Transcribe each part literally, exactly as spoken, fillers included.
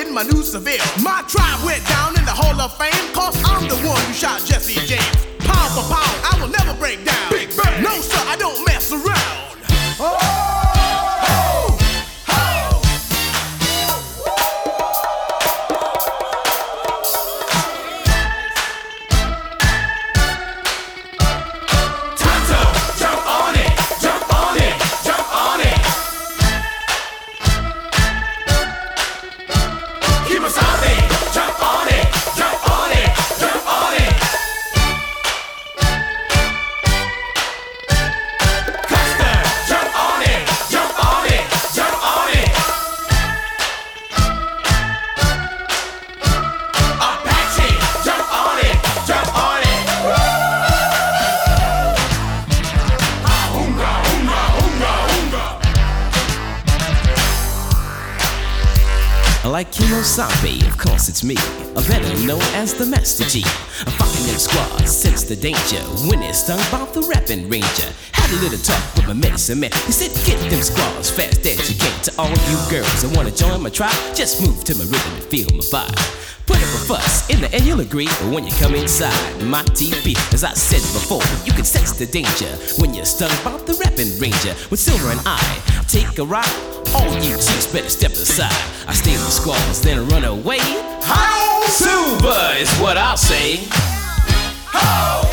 in my new Seville. My tribe went down in the Hall of Fame, cause I'm the one who shot Jesse James. Pound for pound, I will never break down. Big Bang. No sir, I don't mess around. Oh! Like Kemosabe, of course it's me, or better known as the Master G. I'm fucking them squads, sense the danger, when it stung by the rapping ranger. Had a little talk with my medicine man, he said get them squads fast as you can. To all you girls that wanna join my tribe, just move to my rhythm and feel my vibe. Put up a fuss, in the end you'll agree, but when you come inside my T V, as I said before, you can sense the danger when you're stung by the rapping ranger. With Silver and I take a ride, all you chicks better step aside. I stay in the squalls, then run away. How Silver is what I'll say. Ho!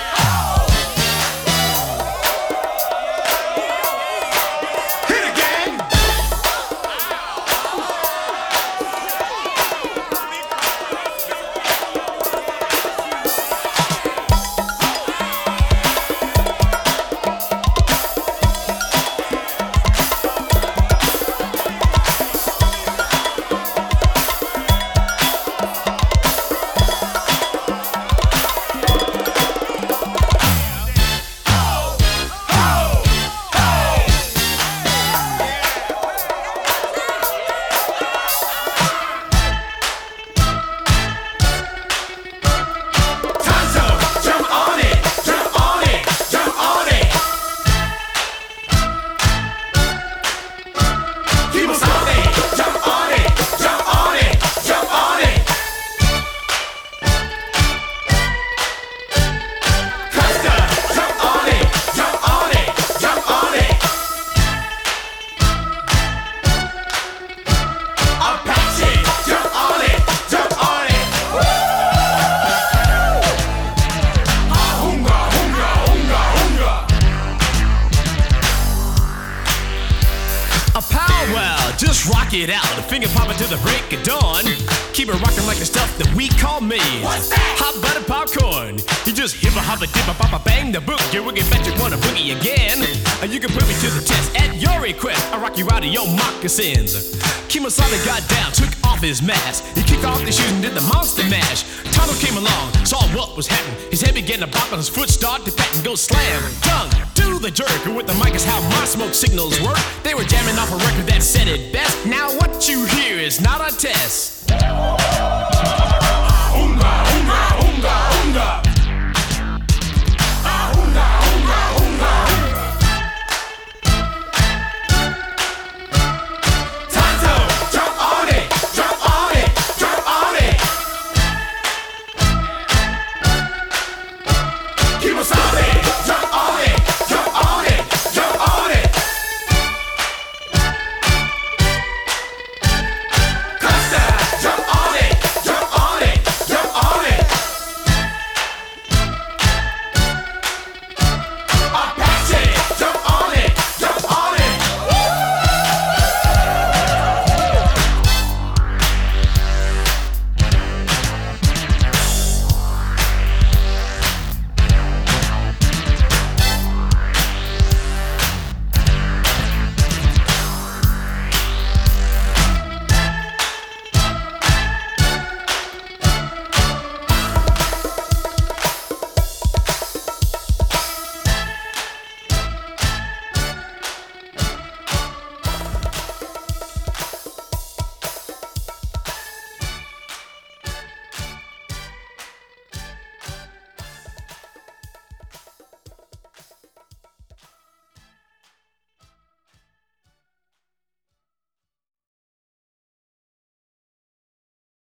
It out, the finger popping till the break of dawn. Keep it rocking like the stuff that we call me. What's that? Hot butter popcorn. You just hip a hop a dip a pop a bang the book. You wicked bet you wanna boogie again. And you can put me to the test at your request. I rock you out of your moccasins. Kemosabe got down, took off his mask. He kicked off the shoes and did the monster mash. Tonto came along, saw what was happening. His head began to bop and his foot started to pat and go slam. Tongue to the jerk, and with the mic is how my smoke signals work. They were jamming off a record that said it best. Now what you hear is not a test.